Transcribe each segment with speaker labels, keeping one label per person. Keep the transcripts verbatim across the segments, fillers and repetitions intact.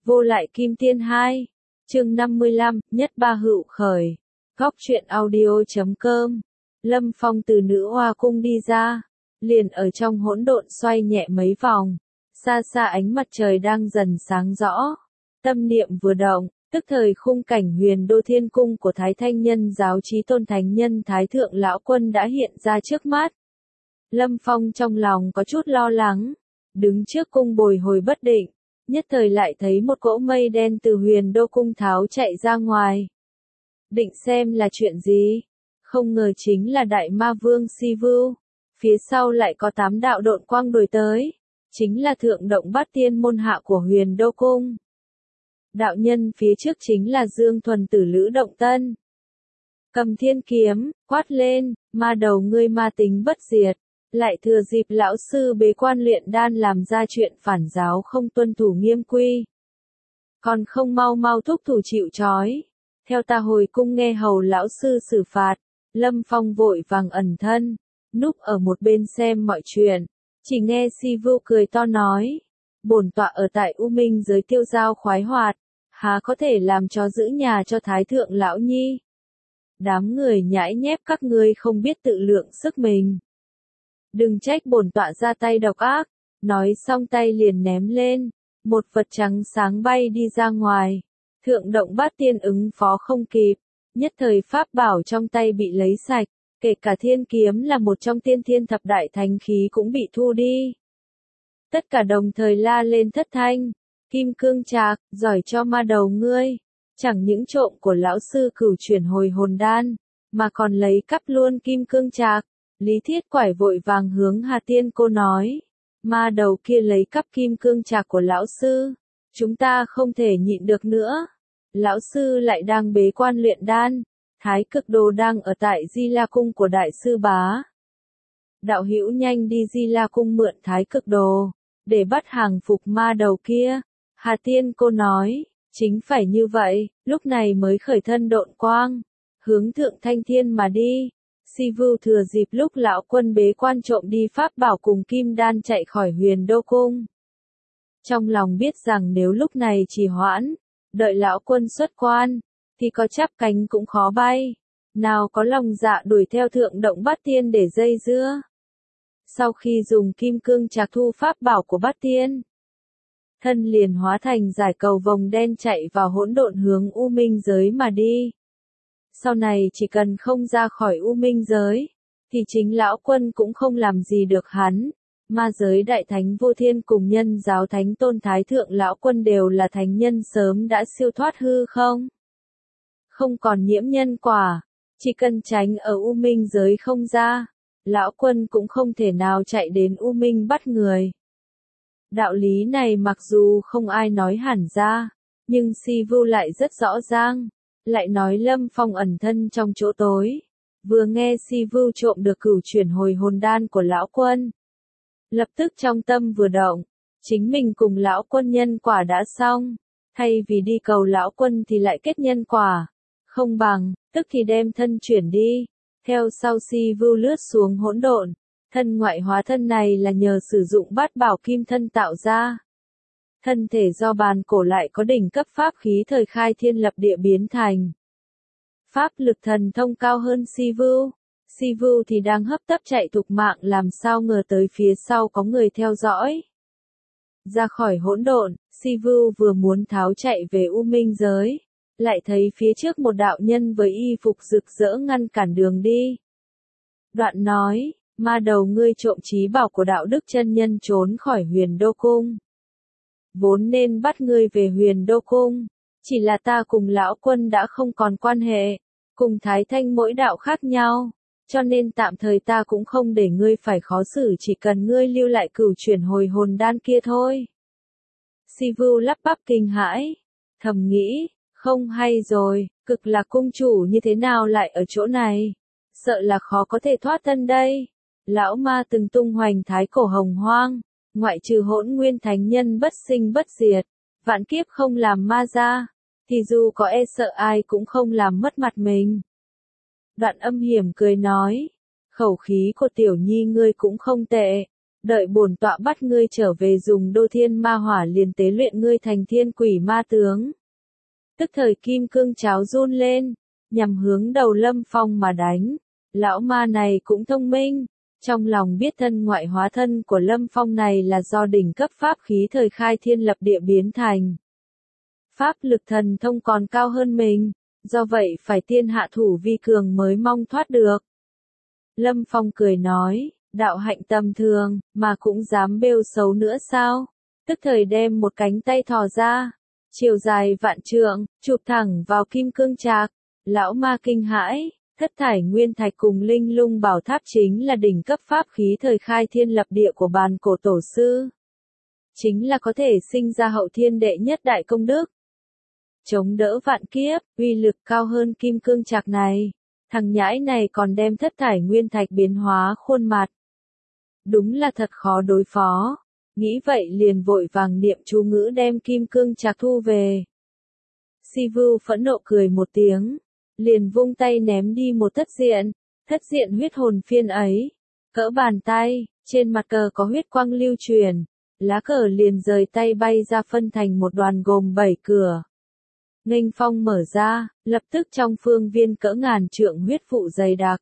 Speaker 1: Vô lại kim tiên hai. Chương năm mươi lăm, nhất ba hữu khởi. Góc truyện audio.com. Lâm Phong từ nữ hoa cung đi ra, liền ở trong hỗn độn xoay nhẹ mấy vòng. Xa xa ánh mặt trời đang dần sáng rõ. Tâm niệm vừa động, tức thời khung cảnh huyền đô thiên cung của Thái Thanh Nhân giáo chí tôn thánh nhân Thái Thượng Lão Quân đã hiện ra trước mắt. Lâm Phong trong lòng có chút lo lắng, đứng trước cung bồi hồi bất định, nhất thời lại thấy một cỗ mây đen từ huyền đô cung tháo chạy ra ngoài. Định xem là chuyện gì, không ngờ chính là đại ma vương Si Vưu, phía sau lại có tám đạo độn quang đuổi tới, chính là thượng động bát tiên môn hạ của huyền đô cung. Đạo nhân phía trước chính là Dương Thuần Tử Lữ Động Tân. Cầm thiên kiếm, quát lên, ma đầu ngươi ma tính bất diệt, lại thừa dịp lão sư bế quan luyện đan làm ra chuyện phản giáo không tuân thủ nghiêm quy. Còn không mau mau thúc thủ chịu trói, theo ta hồi cung nghe hầu lão sư xử phạt. Lâm Phong vội vàng ẩn thân, núp ở một bên xem mọi chuyện, chỉ nghe Si Vưu cười to nói, bổn tọa ở tại U Minh giới tiêu giao khoái hoạt, há có thể làm chó giữ nhà cho Thái Thượng Lão Nhi. Đám người nhãi nhép các ngươi không biết tự lượng sức mình. Đừng trách bổn tọa ra tay độc ác, nói xong tay liền ném lên, một vật trắng sáng bay đi ra ngoài. Thượng động bát tiên ứng phó không kịp, nhất thời pháp bảo trong tay bị lấy sạch, kể cả thiên kiếm là một trong tiên thiên thập đại thánh khí cũng bị thu đi. Tất cả đồng thời la lên thất thanh, Kim Cương Trạc, giỏi cho ma đầu ngươi, chẳng những trộm của lão sư cửu chuyển hồi hồn đan, mà còn lấy cắp luôn Kim Cương Trạc. Lý Thiết Quải vội vàng hướng Hà Tiên Cô nói, ma đầu kia lấy cắp Kim Cương Trạc của lão sư, chúng ta không thể nhịn được nữa. Lão sư lại đang bế quan luyện đan, Thái Cực Đồ đang ở tại Di La Cung của Đại sư Bá. Đạo hữu nhanh đi Di La Cung mượn Thái Cực Đồ, để bắt hàng phục ma đầu kia. Hà Tiên Cô nói, chính phải như vậy, lúc này mới khởi thân độn quang, hướng thượng thanh thiên mà đi. Si Vưu thừa dịp lúc lão quân bế quan trộm đi pháp bảo cùng kim đan chạy khỏi huyền đô cung. Trong lòng biết rằng nếu lúc này trì hoãn, đợi lão quân xuất quan, thì có chắp cánh cũng khó bay, nào có lòng dạ đuổi theo thượng động bát tiên để dây dưa. Sau khi dùng kim cương trạc thu pháp bảo của bát tiên, thân liền hóa thành giải cầu vòng đen chạy vào hỗn độn hướng U Minh giới mà đi. Sau này chỉ cần không ra khỏi U Minh giới, thì chính lão quân cũng không làm gì được hắn. Ma giới đại thánh vô thiên cùng nhân giáo thánh tôn Thái Thượng Lão Quân đều là thánh nhân sớm đã siêu thoát hư không. Không còn nhiễm nhân quả, chỉ cần tránh ở U Minh giới không ra, lão quân cũng không thể nào chạy đến U Minh bắt người. Đạo lý này mặc dù không ai nói hẳn ra, nhưng Si Vưu lại rất rõ ràng, lại nói Lâm Phong ẩn thân trong chỗ tối, vừa nghe Si Vưu trộm được cửu chuyển hồi hồn đan của lão quân. Lập tức trong tâm vừa động, chính mình cùng lão quân nhân quả đã xong, thay vì đi cầu lão quân thì lại kết nhân quả, không bằng, tức thì đem thân chuyển đi, theo sau Si Vưu lướt xuống hỗn độn, thân ngoại hóa thân này là nhờ sử dụng bát bảo kim thân tạo ra. Thân thể do bàn cổ lại có đỉnh cấp pháp khí thời khai thiên lập địa biến thành. Pháp lực thần thông cao hơn Si Vưu. Si Vưu thì đang hấp tấp chạy thục mạng làm sao ngờ tới phía sau có người theo dõi. Ra khỏi hỗn độn, Si Vưu vừa muốn tháo chạy về U Minh giới, lại thấy phía trước một đạo nhân với y phục rực rỡ ngăn cản đường đi. Đoạn nói, ma đầu ngươi trộm trí bảo của đạo đức chân nhân trốn khỏi huyền đô cung. Vốn nên bắt ngươi về huyền đô cung, chỉ là ta cùng lão quân đã không còn quan hệ, cùng Thái Thanh mỗi đạo khác nhau. Cho nên tạm thời ta cũng không để ngươi phải khó xử, chỉ cần ngươi lưu lại cửu chuyển hồi hồn đan kia thôi. Si Vưu lắp bắp kinh hãi, thầm nghĩ, không hay rồi, cực lạc cung chủ như thế nào lại ở chỗ này, sợ là khó có thể thoát thân đây. Lão ma từng tung hoành thái cổ hồng hoang, ngoại trừ hỗn nguyên thánh nhân bất sinh bất diệt, vạn kiếp không làm ma ra, thì dù có e sợ ai cũng không làm mất mặt mình. Đoạn âm hiểm cười nói, khẩu khí của tiểu nhi ngươi cũng không tệ, đợi bổn tọa bắt ngươi trở về dùng đô thiên ma hỏa liền tế luyện ngươi thành thiên quỷ ma tướng. Tức thời kim cương cháo run lên, nhằm hướng đầu Lâm Phong mà đánh. Lão ma này cũng thông minh, trong lòng biết thân ngoại hóa thân của Lâm Phong này là do đỉnh cấp pháp khí thời khai thiên lập địa biến thành. Pháp lực thần thông còn cao hơn mình, do vậy phải tiên hạ thủ vi cường mới mong thoát được. Lâm Phong cười nói, đạo hạnh tầm thường, mà cũng dám bêu xấu nữa sao? Tức thời đem một cánh tay thò ra, chiều dài vạn trượng, chụp thẳng vào kim cương trạc. Lão ma kinh hãi, thất thải nguyên thạch cùng linh lung bảo tháp chính là đỉnh cấp pháp khí thời khai thiên lập địa của bàn cổ tổ sư. Chính là có thể sinh ra hậu thiên đệ nhất đại công đức. Chống đỡ vạn kiếp, uy lực cao hơn kim cương trạc này. Thằng nhãi này còn đem thất thải nguyên thạch biến hóa khuôn mặt. Đúng là thật khó đối phó. Nghĩ vậy liền vội vàng niệm chú ngữ đem kim cương trạc thu về. Si Vưu phẫn nộ cười một tiếng, liền vung tay ném đi một thất diện, thất diện huyết hồn phiên ấy, cỡ bàn tay, trên mặt cờ có huyết quang lưu truyền, lá cờ liền rời tay bay ra phân thành một đoàn gồm bảy cửa. Nghênh phong mở ra, lập tức trong phương viên cỡ ngàn trượng huyết vụ dày đặc.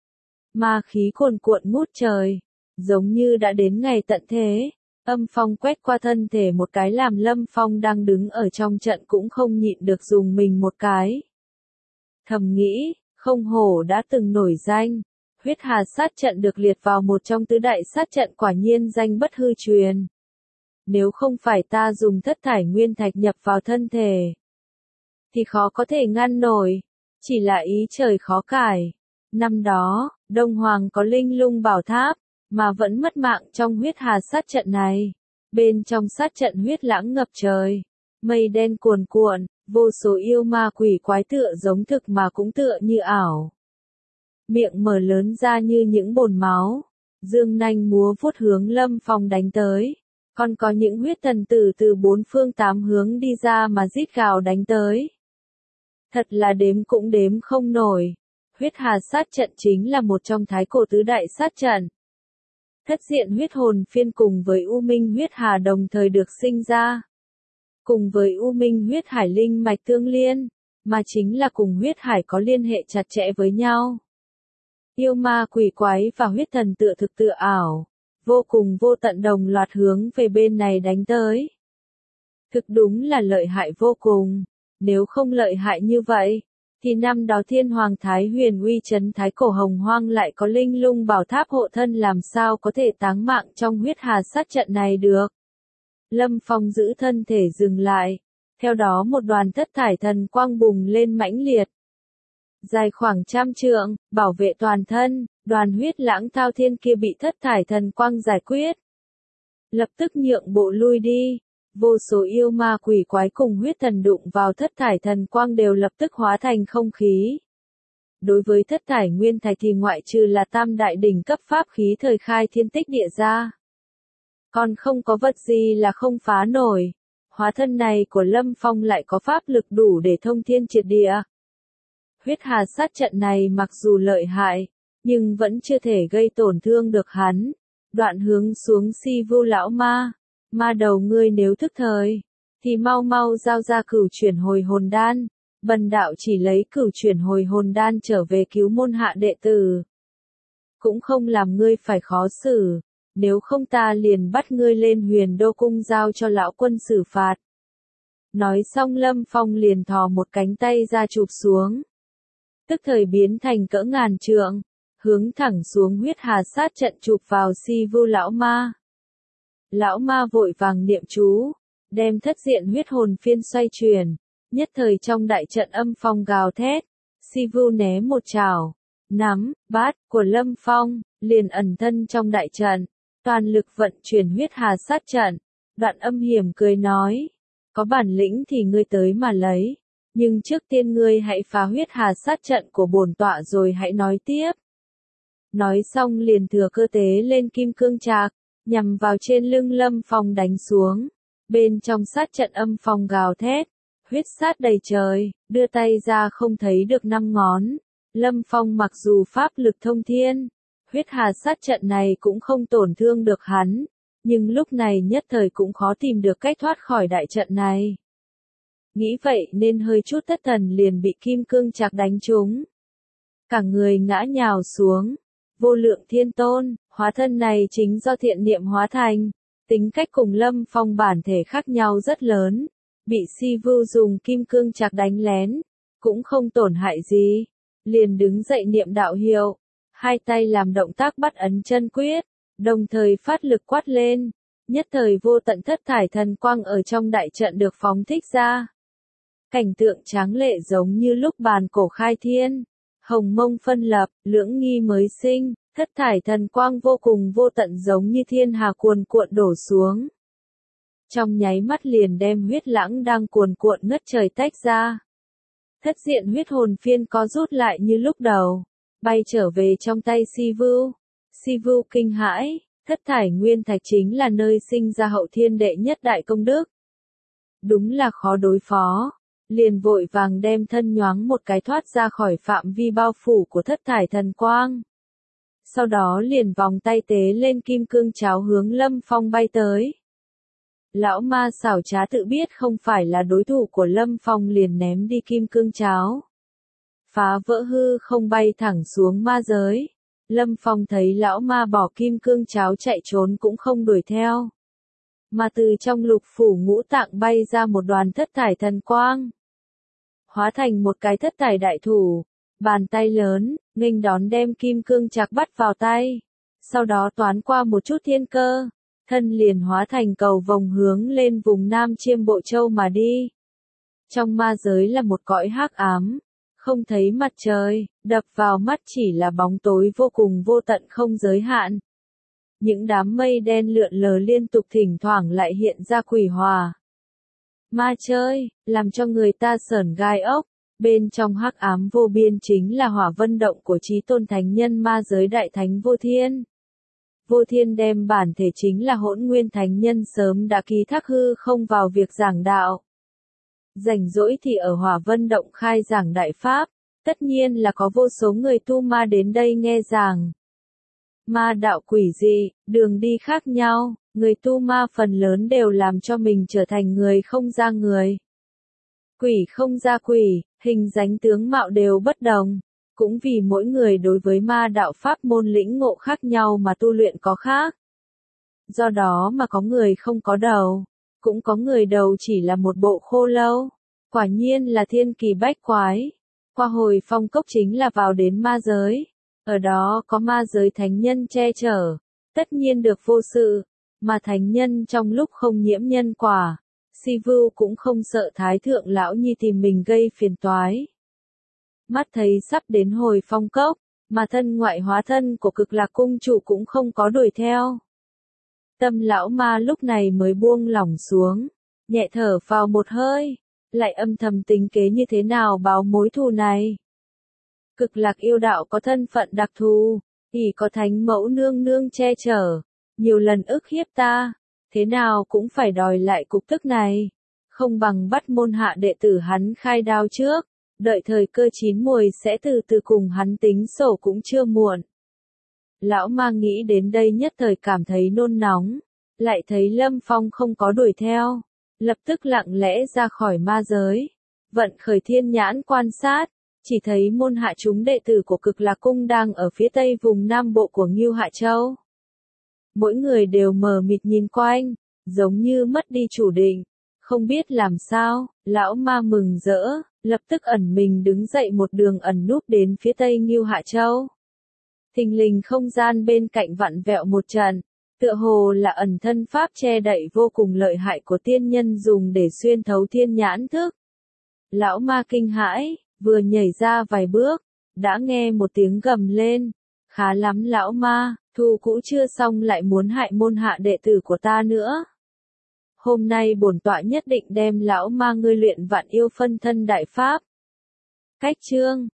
Speaker 1: Ma khí cuồn cuộn ngút trời, giống như đã đến ngày tận thế. Âm phong quét qua thân thể một cái làm Lâm Phong đang đứng ở trong trận cũng không nhịn được dùng mình một cái. Thầm nghĩ, không hổ đã từng nổi danh. Huyết hà sát trận được liệt vào một trong tứ đại sát trận quả nhiên danh bất hư truyền. Nếu không phải ta dùng thất thải nguyên thạch nhập vào thân thể, thì khó có thể ngăn nổi. Chỉ là ý trời khó cải. Năm đó, Đông Hoàng có linh lung bảo tháp, mà vẫn mất mạng trong huyết hà sát trận này. Bên trong sát trận huyết lãng ngập trời, mây đen cuồn cuộn, vô số yêu ma quỷ quái tựa giống thực mà cũng tựa như ảo. Miệng mở lớn ra như những bồn máu, dương nanh múa vuốt hướng Lâm Phong đánh tới. Còn có những huyết thần tử từ bốn phương tám hướng đi ra mà rít gào đánh tới. Thật là đếm cũng đếm không nổi. Huyết hà sát trận chính là một trong thái cổ tứ đại sát trận. Thất diện huyết hồn phiên cùng với U Minh huyết hà đồng thời được sinh ra. Cùng với U Minh huyết hải linh mạch tương liên, mà chính là cùng huyết hải có liên hệ chặt chẽ với nhau. Yêu ma quỷ quái và huyết thần tựa thực tựa ảo, vô cùng vô tận đồng loạt hướng về bên này đánh tới. Thực đúng là lợi hại vô cùng, nếu không lợi hại như vậy, thì năm đó Thiên Hoàng Thái Huyền uy chấn thái cổ hồng hoang lại có linh lung bảo tháp hộ thân làm sao có thể táng mạng trong huyết hà sát trận này được. Lâm Phong giữ thân thể dừng lại, theo đó một đoàn thất thải thần quang bùng lên mãnh liệt. Dài khoảng trăm trượng, bảo vệ toàn thân, đoàn huyết lãng thao thiên kia bị thất thải thần quang giải quyết. Lập tức nhượng bộ lui đi. Vô số yêu ma quỷ quái cùng huyết thần đụng vào thất thải thần quang đều lập tức hóa thành không khí. Đối với thất thải nguyên thạch thì ngoại trừ là tam đại đỉnh cấp pháp khí thời khai thiên tích địa ra, còn không có vật gì là không phá nổi. Hóa thân này của Lâm Phong lại có pháp lực đủ để thông thiên triệt địa. Huyết hà sát trận này mặc dù lợi hại, nhưng vẫn chưa thể gây tổn thương được hắn. Đoạn hướng xuống Si Vưu lão ma. Ma đầu ngươi nếu thức thời, thì mau mau giao ra cửu chuyển hồi hồn đan. Bần đạo chỉ lấy cửu chuyển hồi hồn đan trở về cứu môn hạ đệ tử. Cũng không làm ngươi phải khó xử, nếu không ta liền bắt ngươi lên Huyền Đô Cung giao cho lão quân xử phạt. Nói xong Lâm Phong liền thò một cánh tay ra chụp xuống. Tức thời biến thành cỡ ngàn trượng, hướng thẳng xuống huyết hà sát trận chụp vào Si Vưu lão ma. Lão ma vội vàng niệm chú, đem thất diện huyết hồn phiên xoay chuyển, nhất thời trong đại trận âm phong gào thét. Si Vưu né một chảo, nắm, bát của Lâm Phong, liền ẩn thân trong đại trận, toàn lực vận chuyển huyết hà sát trận. Đoạn âm hiểm cười nói, có bản lĩnh thì ngươi tới mà lấy, nhưng trước tiên ngươi hãy phá huyết hà sát trận của bổn tọa rồi hãy nói tiếp. Nói xong liền thừa cơ tế lên kim cương trạc, nhằm vào trên lưng Lâm Phong đánh xuống. Bên trong sát trận âm phong gào thét, huyết sát đầy trời, đưa tay ra không thấy được năm ngón. Lâm Phong mặc dù pháp lực thông thiên, Huyết hà sát trận này cũng không tổn thương được hắn, nhưng lúc này nhất thời cũng khó tìm được cách thoát khỏi đại trận này. Nghĩ vậy nên hơi chút thất thần liền bị kim cương trạc đánh trúng. Cả người ngã nhào xuống. Vô lượng thiên tôn, hóa thân này chính do thiện niệm hóa thành. Tính cách cùng Lâm Phong bản thể khác nhau rất lớn. Bị Si Vu dùng kim cương trạc đánh lén, cũng không tổn hại gì. Liền đứng dậy niệm đạo hiệu. Hai tay làm động tác bắt ấn chân quyết, đồng thời phát lực quát lên. Nhất thời vô tận thất thải thần quang ở trong đại trận được phóng thích ra. Cảnh tượng tráng lệ giống như lúc bàn cổ khai thiên, hồng mông phân lập, lưỡng nghi mới sinh, thất thải thần quang vô cùng vô tận giống như thiên hà cuồn cuộn đổ xuống. Trong nháy mắt liền đem huyết lãng đang cuồn cuộn ngất trời tách ra. Thất diện huyết hồn phiên có rút lại như lúc đầu, bay trở về trong tay Si Vu. Si Vu kinh hãi, thất thải nguyên thạch chính là nơi sinh ra hậu thiên đệ nhất đại công đức. Đúng là khó đối phó. Liền vội vàng đem thân nhoáng một cái thoát ra khỏi phạm vi bao phủ của thất thải thần quang. Sau đó liền vòng tay tế lên kim cương cháo hướng Lâm Phong bay tới. Lão ma xảo trá tự biết không phải là đối thủ của Lâm Phong liền ném đi kim cương cháo. Phá vỡ hư không bay thẳng xuống ma giới. Lâm Phong thấy lão ma bỏ kim cương cháo chạy trốn cũng không đuổi theo. Mà từ trong lục phủ ngũ tạng bay ra một đoàn thất thải thần quang. Hóa thành một cái thất thải đại thủ, bàn tay lớn, nghênh đón đem kim cương trạc bắt vào tay. Sau đó toán qua một chút thiên cơ, thân liền hóa thành cầu vồng hướng lên vùng Nam Chiêm Bộ Châu mà đi. Trong ma giới là một cõi hắc ám, không thấy mặt trời, đập vào mắt chỉ là bóng tối vô cùng vô tận không giới hạn. Những đám mây đen lượn lờ liên tục thỉnh thoảng lại hiện ra quỷ hòa. Ma chơi, làm cho người ta sởn gai ốc, bên trong hắc ám vô biên chính là hỏa vân động của chí tôn thánh nhân ma giới đại thánh Vô Thiên. Vô Thiên đem bản thể chính là hỗn nguyên thánh nhân sớm đã ký thác hư không vào việc giảng đạo. Rảnh rỗi thì ở hỏa vân động khai giảng đại pháp, tất nhiên là có vô số người tu ma đến đây nghe giảng. Ma đạo quỷ dị, đường đi khác nhau, người tu ma phần lớn đều làm cho mình trở thành người không ra người. Quỷ không ra quỷ, hình dáng tướng mạo đều bất đồng, cũng vì mỗi người đối với ma đạo pháp môn lĩnh ngộ khác nhau mà tu luyện có khác. Do đó mà có người không có đầu, cũng có người đầu chỉ là một bộ khô lâu, quả nhiên là thiên kỳ bách quái. Qua hồi phong cốc chính là vào đến ma giới. Ở đó có ma giới thánh nhân che chở, tất nhiên được vô sự, mà thánh nhân trong lúc không nhiễm nhân quả, Si Vu cũng không sợ thái thượng lão nhi tìm mình gây phiền toái. Mắt thấy sắp đến hồi phong cốc, mà thân ngoại hóa thân của Cực Lạc cung chủ cũng không có đuổi theo. Tâm lão ma lúc này mới buông lỏng xuống, nhẹ thở vào một hơi, lại âm thầm tính kế như thế nào báo mối thù này. Cực Lạc yêu đạo có thân phận đặc thù, ỷ có thánh mẫu nương nương che chở, nhiều lần ức hiếp ta, thế nào cũng phải đòi lại cục tức này, không bằng bắt môn hạ đệ tử hắn khai đao trước, đợi thời cơ chín muồi sẽ từ từ cùng hắn tính sổ cũng chưa muộn. Lão ma nghĩ đến đây nhất thời cảm thấy nôn nóng, lại thấy Lâm Phong không có đuổi theo, lập tức lặng lẽ ra khỏi ma giới, vận khởi thiên nhãn quan sát. Chỉ thấy môn hạ chúng đệ tử của Cực Lạc cung đang ở phía tây vùng Nam Bộ của Ngưu Hạ Châu. Mỗi người đều mờ mịt nhìn quanh, giống như mất đi chủ định, không biết làm sao. Lão ma mừng rỡ, lập tức ẩn mình đứng dậy một đường ẩn núp đến phía tây Ngưu Hạ Châu. Thình lình không gian bên cạnh vặn vẹo một trận, tựa hồ là ẩn thân pháp che đậy vô cùng lợi hại của tiên nhân dùng để xuyên thấu thiên nhãn thức. Lão ma kinh hãi, vừa nhảy ra vài bước, đã nghe một tiếng gầm lên. Khá lắm lão ma, thù cũ chưa xong lại muốn hại môn hạ đệ tử của ta nữa. Hôm nay bổn tọa nhất định đem lão ma ngươi luyện vạn yêu phân thân đại pháp. Cách chương